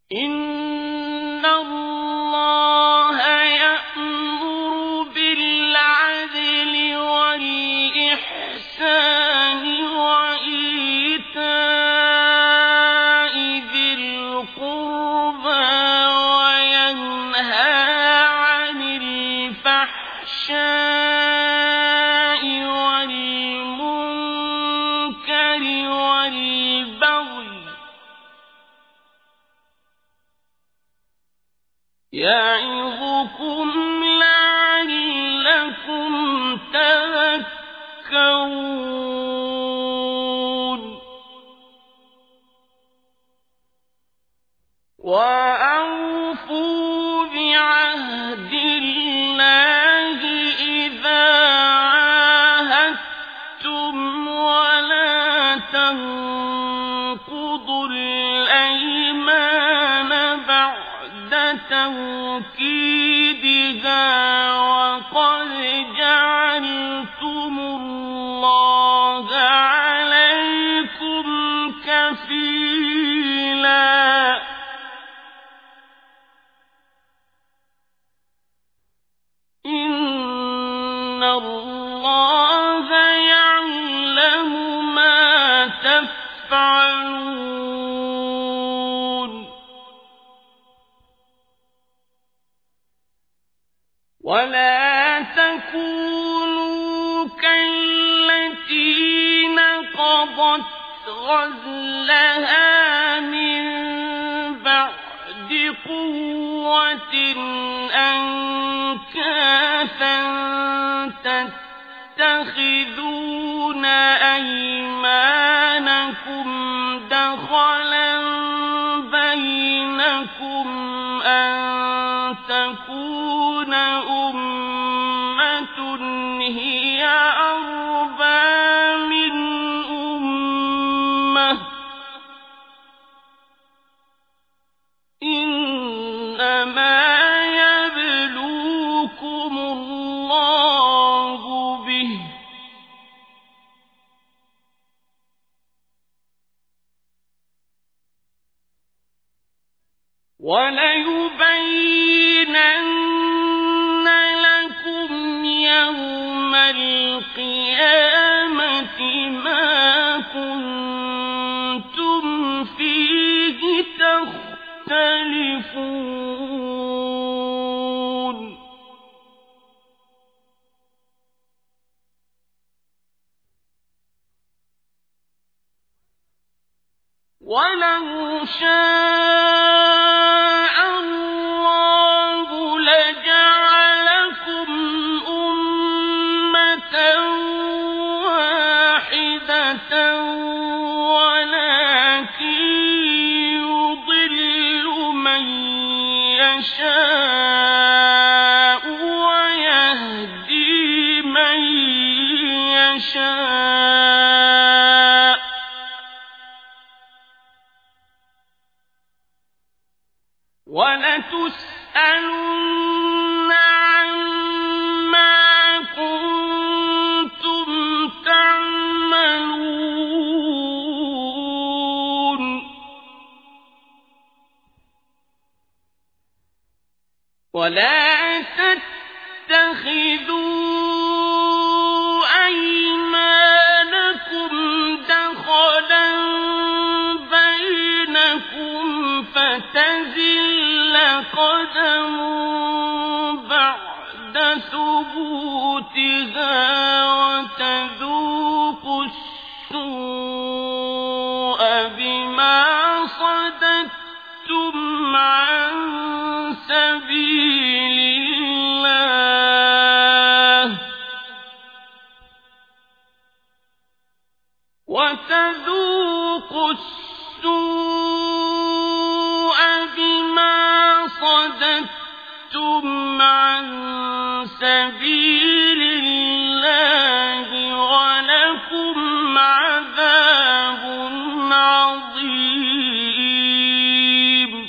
إن الله يأمر بالعدل والإحسان وإيتاء ذي القربى وينهى عن الفحشاء والمنكر والبغي يعظكم لعلكم تذكرون وأوفوا بعهد الله إذا عاهدتم ولا تنقضوا الأيمان بعد توكيدها وقد جعلتم الله عليكم كفيلا إن الله يعلم ما تفعلون ولا تكونوا كالتي نقضت غزلها من بعد قوة أنكاثا تتخذون أيمانكم دخلا بينكم أن تكون أمة هي أربى من أمة إنما يبلوكم الله به وليبينن لكم يوم القيامة ما كنتم فيه تختلفون ولو شاء الله لجعلكم أمة واحدة ولكن يضل من يشاء ويهدي من يشاء ولتسألن عما كنتم تعملون ولا تتخذوا أيمانكم دخلا بينكم فتزل قدم بعد ثبوتها وتذوقوا السوء بما صددتم عن سبيل الله وتذوقوا السوء بما صددتم عن سبيل الله ولكم عذاب عظيم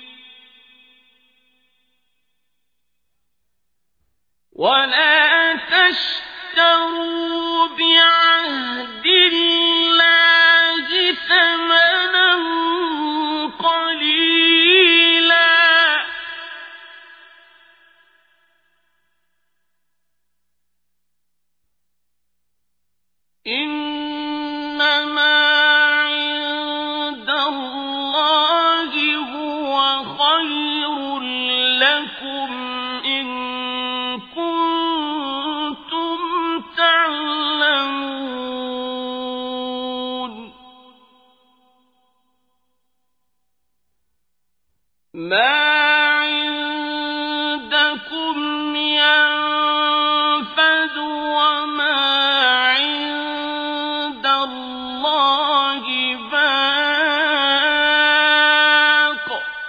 ولا تشتروا بعهد الله ثمنا قليلا ما عندكم ينفد وما عند الله باق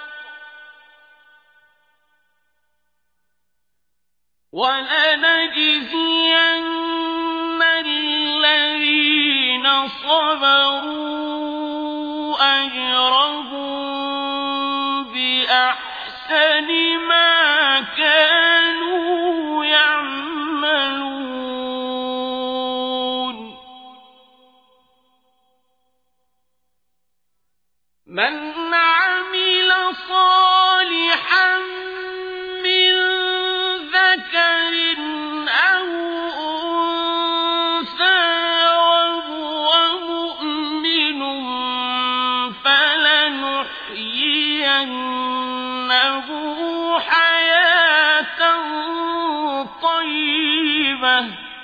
ولنجزين الذين صبروا أجرهم بأحسن ما كانوا يعملون من عمل صالحا من ذكر أو أنثى وهو مؤمن فلنحيينه حياة طيبة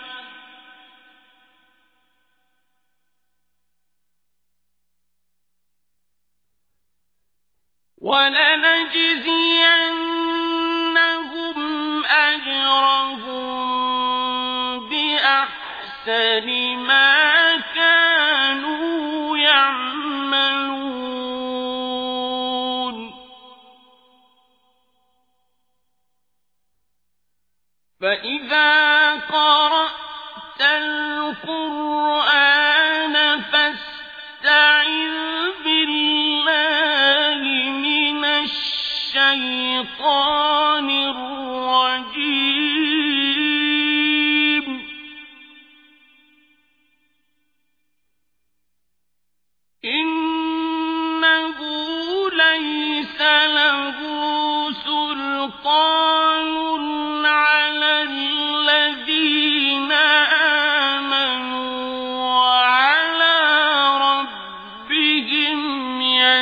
ولنجزينهم أجرهم بأحسن ما كانوا يعملون فإذا قرأت القرآن فاستعذ بالله من الشيطان الرجيم إنه ليس له سلطان على الذين آمنوا وعلى ربهم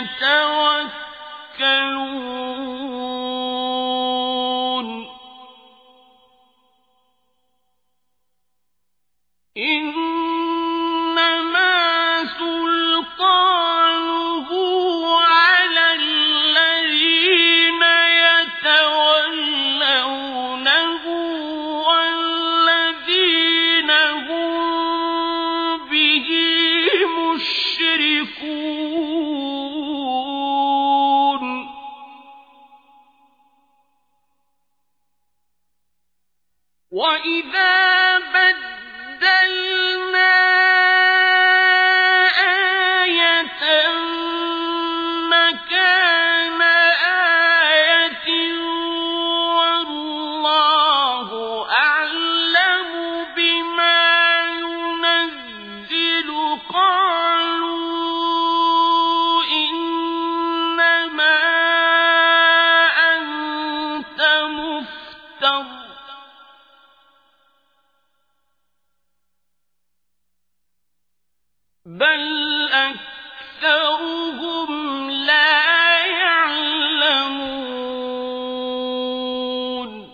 يتوكلون إنما سلطانه على الذين يتولونه والذين هم به مشركون وإذا بدلنا آية مكان آية والله أعلم بما ينزل قالوا إنما أنت مفتر بل أكثرهم لا يعلمون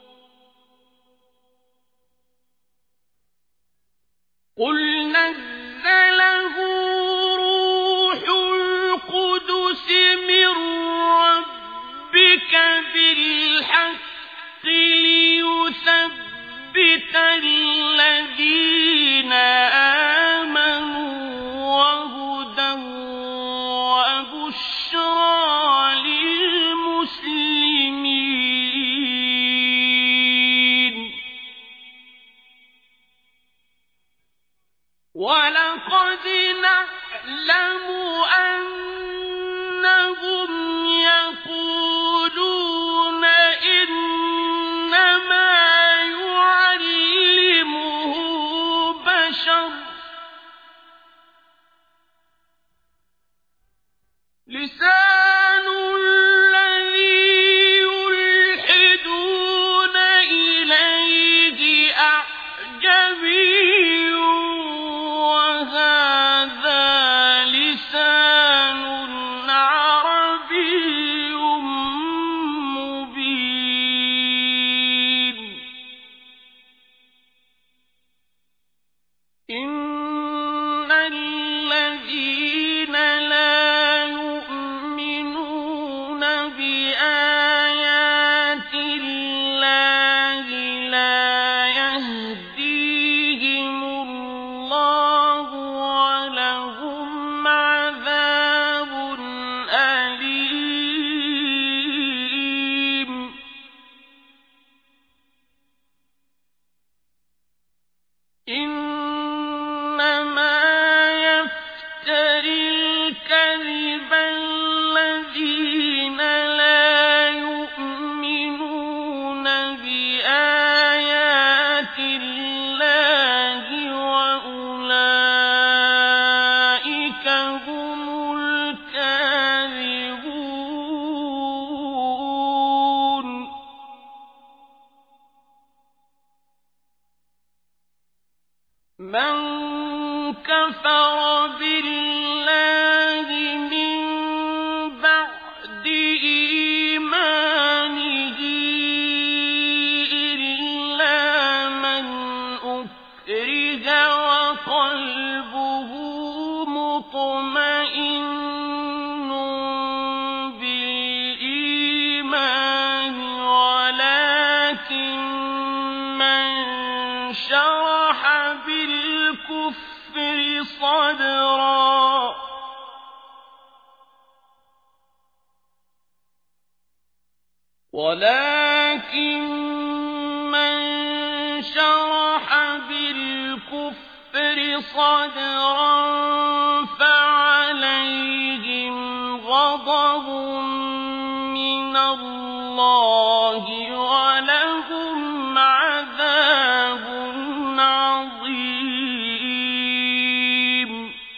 قل نزله روح القدس من ربك بالحق ليثبت الذين آمنوا وهدى وبشرى للمسلمين ولقد نعلم أنهم يقولون إنما يعلمه بشر لسان الذي يلحدون إليه أعجمي وهذا لسان عربي بِآيَاتِ اللَّهِ لَا يَهْدِيهِمُ اللَّهُ وَلَهُمْ عَذَابٌ أَلِيمٌ إِنَّمَا يَفْتَرِي الْكَذِبَ الَّذِينَ لَا يُؤْمِنُونَ بِآيَاتِ اللَّهِ وَأُولَٰئِكَ هُمُ الْكَاذِبُونَ مَن كَفَرَ بِاللَّهِ مِن بَعْدِ إِيمَانِهِ إِلَّا مَنْ أُكْرِهَ وَقَلْبُهُ مُطْمَئِنٌّ بِالْإِيمَانِ وَلَٰكِن مَّن شَرَحَ بِالْكُفْرِ صَدْرًا فَعَلَيْهِمْ غَضَبٌ مِّنَ اللَّهِ وَلَهُمْ عَذَابٌ عَظِيمٌ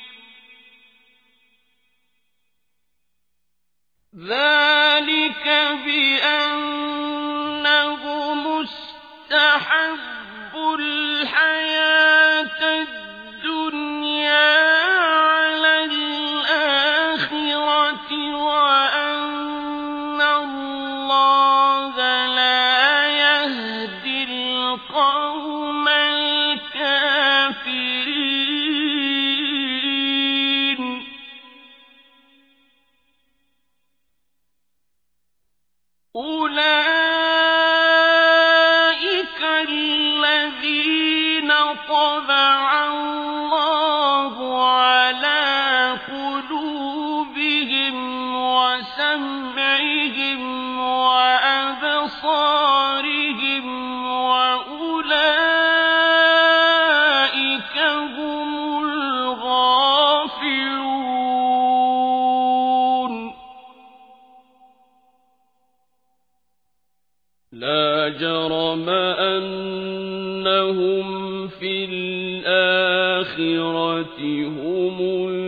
ذَلِكَ بِأَنَّهُمُ اسْتَحَبُّوا الْحَيَاةَ الدُّنْيَا عَلَى الْآخِرَةِ وَأَنَّ اللَّهَ لَا يَهْدِي الْقَوْمَ الْكَافِرِينَ أُولَٰئِكَ الَّذِينَ طَبَعَ اللَّهُ عَلَىٰ قُلُوبِهِمْ وَسَمْعِهِمْ وَأَبْصَارِهِمْ وَأُولَٰئِكَ هُمُ الْغَافِلُونَ لَا جَرَمَ أَنَّهُمْ فِي الْآخِرَةِ هُمُ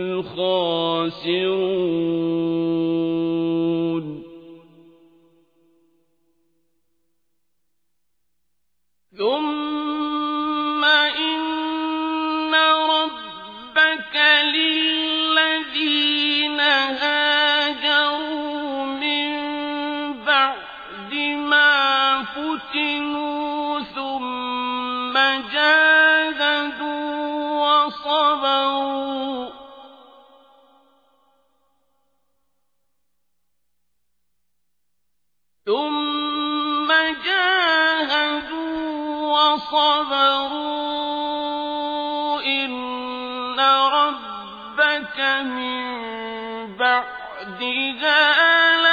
الْخَاسِرُونَ ثُمَّ إِنَّ رَبَّكَ لِلَّذِينَ هَاجَرُوا مِن بَعْدِ مَا فُتِنُوا ثُمَّ جَاهَدُوا وَصَبَرُوا إِنَّ رَبَّكَ مِن بَعْدِهَا